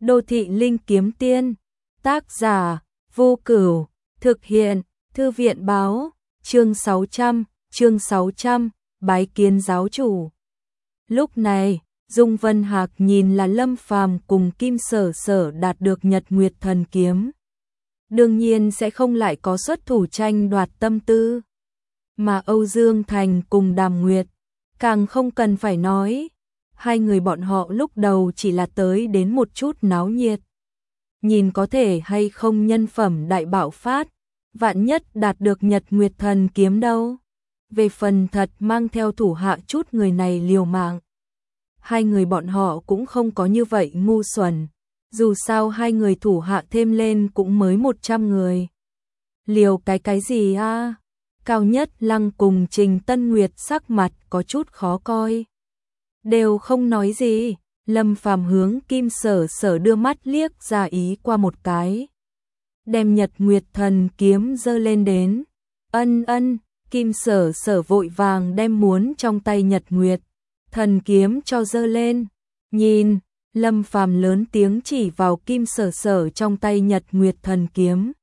Đô thị linh kiếm tiên, tác giả, Vô Cửu, thực hiện, Thư viện báo, chương 600, bái kiến giáo chủ. Lúc này, Dung Vân Hạc nhìn là Lâm Phàm cùng Kim Sở Sở đạt được Nhật Nguyệt Thần Kiếm. Đương nhiên sẽ không lại có xuất thủ tranh đoạt tâm tư. Mà Âu Dương Thành cùng Đàm Nguyệt, càng không cần phải nói. Hai người bọn họ lúc đầu chỉ là tới đến một chút náo nhiệt. Nhìn có thể hay không nhân phẩm đại bạo phát, vạn nhất đạt được Nhật Nguyệt Thần Kiếm đâu. Về phần thật mang theo thủ hạ chút người này liều mạng. Hai người bọn họ cũng không có như vậy ngu xuẩn. Dù sao hai người thủ hạ thêm lên cũng mới 100 người. Liều cái gì a? Cao Nhất Lăng cùng Trình Tân Nguyệt sắc mặt có chút khó coi. Đều không nói gì, Lâm Phàm hướng Kim Sở Sở đưa mắt liếc ra ý qua một cái. Đem Nhật Nguyệt Thần Kiếm giơ lên đến. Ân, Kim Sở Sở vội vàng đem muốn trong tay Nhật Nguyệt Thần Kiếm cho giơ lên. Nhìn, Lâm Phàm lớn tiếng chỉ vào Kim Sở Sở trong tay Nhật Nguyệt Thần Kiếm.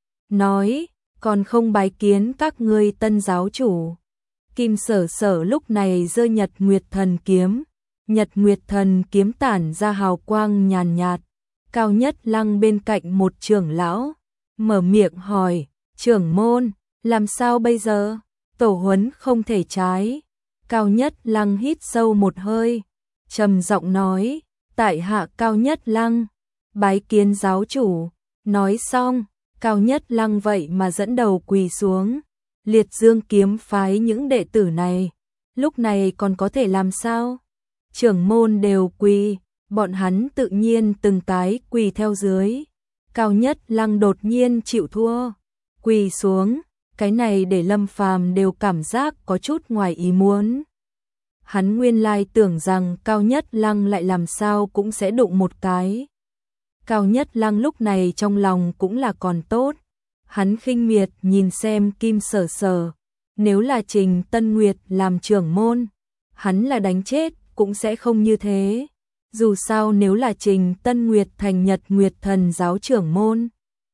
Nói, còn không bái kiến các ngươi tân giáo chủ. Kim Sở Sở lúc này giơ Nhật Nguyệt Thần Kiếm. Nhật Nguyệt Thần Kiếm tản ra hào quang nhàn nhạt. Cao Nhất Lăng bên cạnh một trưởng lão, mở miệng hỏi, trưởng môn, làm sao bây giờ? Tổ huấn không thể trái. Cao Nhất Lăng hít sâu một hơi, trầm giọng nói, tại hạ Cao Nhất Lăng, bái kiến giáo chủ. Nói xong, Cao Nhất Lăng vậy mà dẫn đầu quỳ xuống. Liệt Dương kiếm phái những đệ tử này, lúc này còn có thể làm sao? Trưởng môn đều quỳ, bọn hắn tự nhiên từng cái quỳ theo dưới. Cao Nhất Lăng đột nhiên chịu thua, quỳ xuống, cái này để Lâm Phàm đều cảm giác có chút ngoài ý muốn. Hắn nguyên lai tưởng rằng Cao Nhất Lăng lại làm sao cũng sẽ đụng một cái. Cao Nhất Lăng lúc này trong lòng cũng là còn tốt. Hắn khinh miệt nhìn xem Kim Sở Sở, nếu là Trình Tân Nguyệt làm trưởng môn, hắn là đánh chết cũng sẽ không như thế. Dù sao nếu là Trình Tân Nguyệt thành Nhật Nguyệt Thần giáo trưởng môn,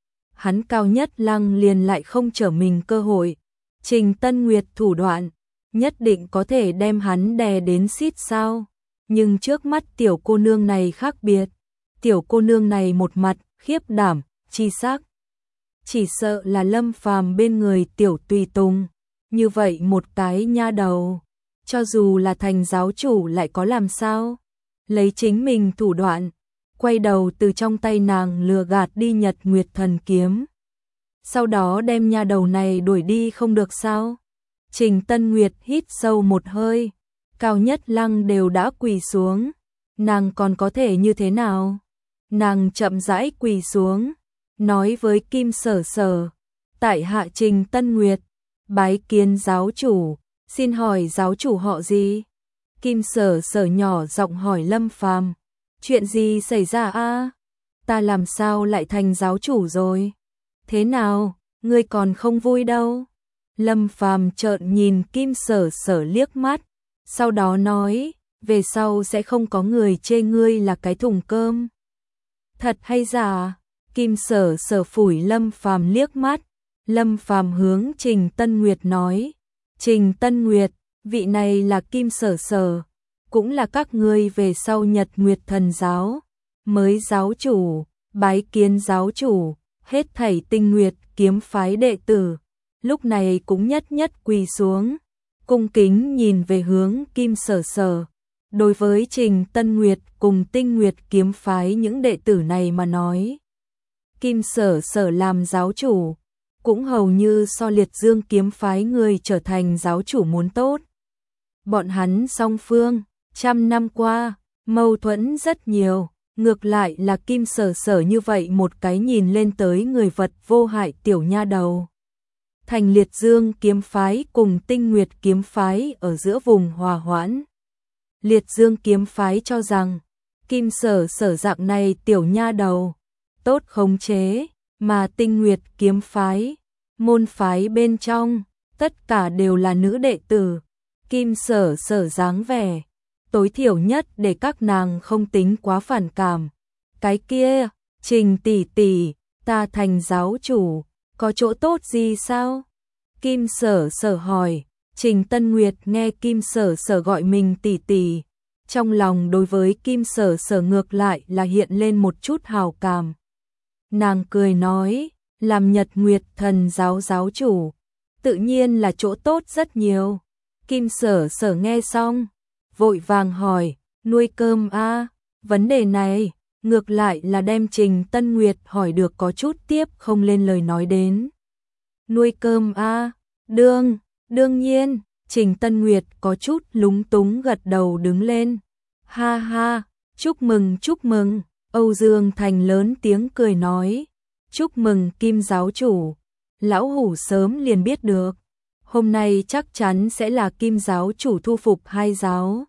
hắn Cao Nhất Lăng liền lại không trở mình cơ hội. Trình Tân Nguyệt thủ đoạn, nhất định có thể đem hắn đè đến xít sao. Nhưng trước mắt tiểu cô nương này khác biệt. Tiểu cô nương này một mặt khiếp đảm, chi sắc. Chỉ sợ là Lâm Phàm bên người tiểu tùy tùng. Như vậy một cái nha đầu, cho dù là thành giáo chủ lại có làm sao? Lấy chính mình thủ đoạn, quay đầu từ trong tay nàng lừa gạt đi Nhật Nguyệt Thần Kiếm. Sau đó đem nha đầu này đuổi đi không được sao? Trình Tân Nguyệt hít sâu một hơi, Cao Nhất Lăng đều đã quỳ xuống, nàng còn có thể như thế nào? Nàng chậm rãi quỳ xuống, nói với Kim Sở Sở, tại hạ Trình Tân Nguyệt, bái kiến giáo chủ, xin hỏi giáo chủ họ gì? Kim Sở Sở nhỏ giọng hỏi Lâm Phàm, chuyện gì xảy ra a? Ta làm sao lại thành giáo chủ rồi? Thế nào, ngươi còn không vui đâu? Lâm Phàm trợn nhìn Kim Sở Sở liếc mắt, sau đó nói, về sau sẽ không có người chê ngươi là cái thùng cơm. Thật hay giả? Kim Sở Sở phủi Lâm Phàm liếc mắt. Lâm Phàm hướng Trình Tân Nguyệt nói, Trình Tân Nguyệt, vị này là Kim Sở Sở, cũng là các ngươi về sau Nhật Nguyệt Thần giáo mới giáo chủ, bái kiến giáo chủ. Hết thảy Tinh Nguyệt kiếm phái đệ tử lúc này cũng nhất nhất quỳ xuống, cung kính nhìn về hướng Kim Sở Sở. Đối với Trình Tân Nguyệt cùng Tinh Nguyệt kiếm phái những đệ tử này mà nói, Kim Sở Sở làm giáo chủ cũng hầu như so Liệt Dương kiếm phái người trở thành giáo chủ muốn tốt. Bọn hắn song phương, trăm năm qua, mâu thuẫn rất nhiều, ngược lại là Kim Sở Sở như vậy một cái nhìn lên tới người vật vô hại tiểu nha đầu. Thành Liệt Dương kiếm phái cùng Tinh Nguyệt kiếm phái ở giữa vùng hòa hoãn. Liệt Dương kiếm phái cho rằng, Kim Sở Sở dạng này tiểu nha đầu, tốt khống chế, mà Tinh Nguyệt kiếm phái, môn phái bên trong, tất cả đều là nữ đệ tử. Kim Sở Sở dáng vẻ, tối thiểu nhất để các nàng không tính quá phản cảm, Cái kia, Trình tỷ tỷ, ta thành giáo chủ, có chỗ tốt gì sao? Kim Sở Sở hỏi. Trình Tân Nguyệt nghe Kim Sở Sở gọi mình tỷ tỷ, trong lòng đối với Kim Sở Sở ngược lại là hiện lên một chút hào cảm. Nàng cười nói, làm Nhật Nguyệt Thần giáo giáo chủ, tự nhiên là chỗ tốt rất nhiều. Kim Sở Sở nghe xong, vội vàng hỏi, nuôi cơm a? Vấn đề này, ngược lại là đem Trình Tân Nguyệt hỏi được có chút tiếp không lên lời nói đến. Nuôi cơm a? Đương nhiên, Trình Tân Nguyệt có chút lúng túng gật đầu đứng lên. Ha ha, chúc mừng, Âu Dương Thành lớn tiếng cười nói. Chúc mừng Kim giáo chủ, lão hủ sớm liền biết được. Hôm nay chắc chắn sẽ là Kim giáo chủ thu phục hai giáo.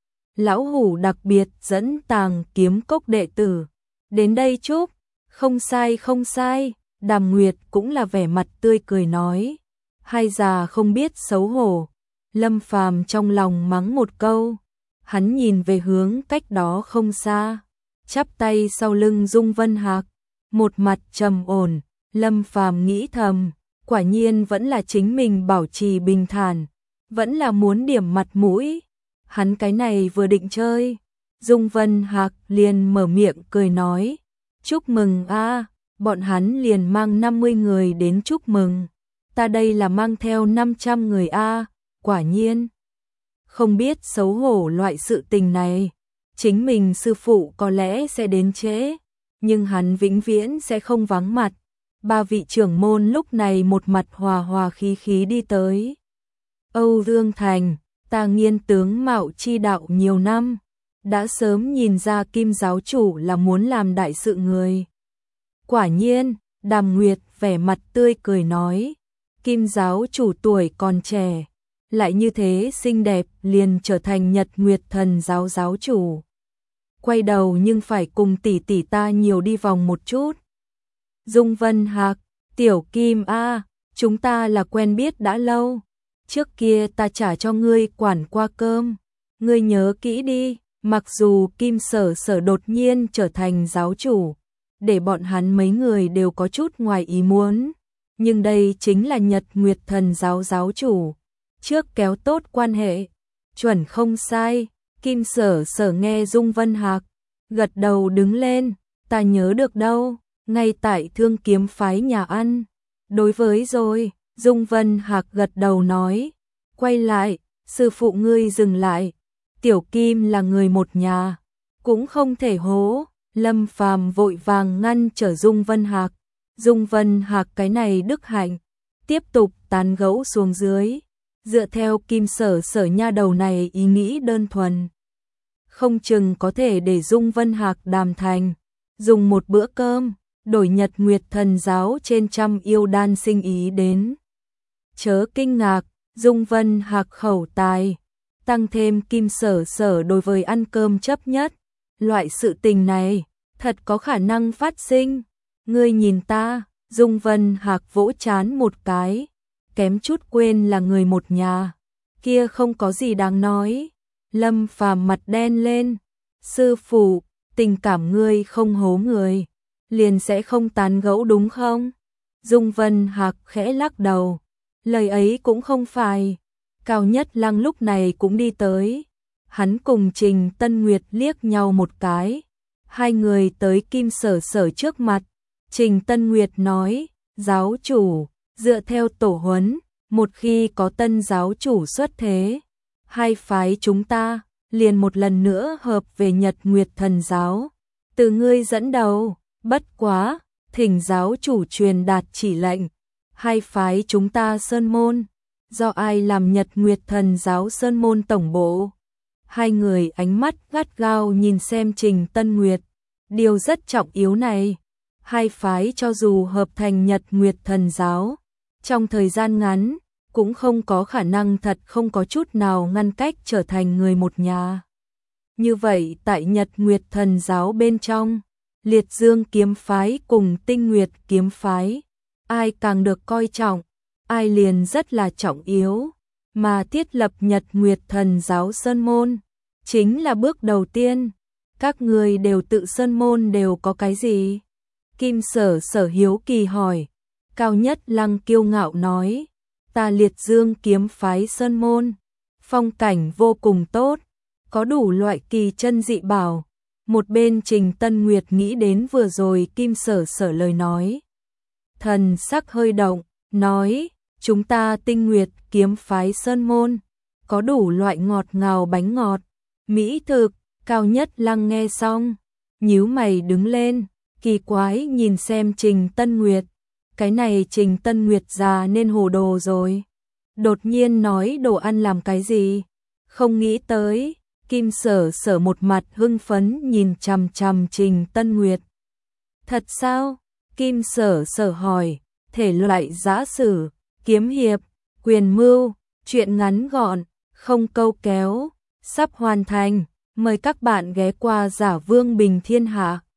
Lão hủ đặc biệt dẫn Tàng Kiếm Cốc đệ tử đến đây chúc. Không sai, Đàm Nguyệt cũng là vẻ mặt tươi cười nói. Hai già không biết xấu hổ. Lâm Phàm trong lòng mắng một câu. Hắn nhìn về hướng cách đó không xa, chắp tay sau lưng Dung Vân Hạc, một mặt trầm ổn. Lâm Phàm nghĩ thầm, quả nhiên vẫn là chính mình bảo trì bình thản, vẫn là muốn điểm mặt mũi. Hắn cái này vừa định chơi, Dung Vân Hạc liền mở miệng cười nói, chúc mừng a. Bọn hắn liền mang 50 người đến chúc mừng. Ta đây là mang theo 500 người a. Quả nhiên không biết xấu hổ loại sự tình này. Chính mình sư phụ có lẽ sẽ đến trễ, nhưng hắn vĩnh viễn sẽ không vắng mặt. Ba vị trưởng môn lúc này một mặt hòa hòa khí khí đi tới. Âu Dương Thành, ta nghiên tướng mạo chi đạo nhiều năm, đã sớm nhìn ra Kim giáo chủ là muốn làm đại sự người. Quả nhiên, Đàm Nguyệt vẻ mặt tươi cười nói, Kim giáo chủ tuổi còn trẻ, lại như thế xinh đẹp liền trở thành Nhật Nguyệt Thần giáo giáo chủ. Quay đầu nhưng phải cùng tỷ tỷ ta nhiều đi vòng một chút. Dung Vân Hạc, Tiểu Kim a, chúng ta là quen biết đã lâu. Trước kia ta trả cho ngươi quản qua cơm, ngươi nhớ kỹ đi. Mặc dù Kim Sở Sở đột nhiên trở thành giáo chủ, để bọn hắn mấy người đều có chút ngoài ý muốn, nhưng đây chính là Nhật Nguyệt Thần giáo giáo chủ, trước kéo tốt quan hệ, chuẩn không sai. Kim Sở Sở nghe Dung Vân Hạc gật đầu đứng lên, ta nhớ được đâu, ngay tại Thương Kiếm phái nhà ăn. Đối với rồi, Dung Vân Hạc gật đầu nói, quay lại, sư phụ ngươi dừng lại, Tiểu Kim là người một nhà, cũng không thể hố. Lâm Phàm vội vàng ngăn trở Dung Vân Hạc. Dung Vân Hạc cái này đức hạnh, tiếp tục tán gẫu xuống dưới. Dựa theo Kim Sở Sở nha đầu này ý nghĩ đơn thuần, không chừng có thể để Dung Vân Hạc đàm thành, dùng một bữa cơm, đổi Nhật Nguyệt Thần giáo trên trăm yêu đan sinh ý đến. Chớ kinh ngạc, Dung Vân Hạc khẩu tài, tăng thêm Kim Sở Sở đối với ăn cơm chấp nhất, loại sự tình này thật có khả năng phát sinh. Ngươi nhìn ta, Dung Vân Hạc vỗ trán một cái, kém chút quên là người một nhà, kia không có gì đáng nói. Lâm Phàm mặt đen lên, sư phụ, tình cảm ngươi không hố người, liền sẽ không tán gẫu đúng không? Dung Vân Hạc khẽ lắc đầu, lời ấy cũng không phải. Cao Nhất Lăng lúc này cũng đi tới, hắn cùng Trình Tân Nguyệt liếc nhau một cái, hai người tới Kim Sở Sở trước mặt. Trình Tân Nguyệt nói, giáo chủ, dựa theo tổ huấn, một khi có tân giáo chủ xuất thế, hai phái chúng ta liền một lần nữa hợp về Nhật Nguyệt Thần giáo, từ ngươi dẫn đầu. Bất quá, thỉnh giáo chủ truyền đạt chỉ lệnh, hai phái chúng ta sơn môn, do ai làm Nhật Nguyệt Thần giáo sơn môn tổng bộ? Hai người ánh mắt gắt gao nhìn xem Trình Tân Nguyệt. Điều rất trọng yếu này, hai phái cho dù hợp thành Nhật Nguyệt Thần giáo, trong thời gian ngắn, cũng không có khả năng thật không có chút nào ngăn cách trở thành người một nhà. Như vậy tại Nhật Nguyệt Thần giáo bên trong, Liệt Dương kiếm phái cùng Tinh Nguyệt kiếm phái, ai càng được coi trọng, ai liền rất là trọng yếu, mà thiết lập Nhật Nguyệt Thần giáo sơn môn chính là bước đầu tiên. Các người đều tự sơn môn đều có cái gì? Kim Sở Sở hiếu kỳ hỏi. Cao Nhất Lăng kiêu ngạo nói, ta Liệt Dương kiếm phái sơn môn, phong cảnh vô cùng tốt, có đủ loại kỳ chân dị bảo. Một bên Trình Tân Nguyệt nghĩ đến vừa rồi Kim Sở Sở lời nói. Thần sắc hơi động, nói, chúng ta Tinh Nguyệt kiếm phái sơn môn, có đủ loại ngọt ngào bánh ngọt, mỹ thực. Cao Nhất Lăng nghe xong, nhíu mày đứng lên, kỳ quái nhìn xem Trình Tân Nguyệt. Cái này Trình Tân Nguyệt già nên hồ đồ rồi. Đột nhiên nói đồ ăn làm cái gì? Không nghĩ tới, Kim Sở Sở một mặt hưng phấn nhìn chằm chằm Trình Tân Nguyệt. Thật sao? Kim Sở Sở hỏi, thể loại giã sử, kiếm hiệp, quyền mưu, truyện ngắn gọn, không câu kéo, sắp hoàn thành. Mời các bạn ghé qua Giả Vương Bình Thiên Hạ.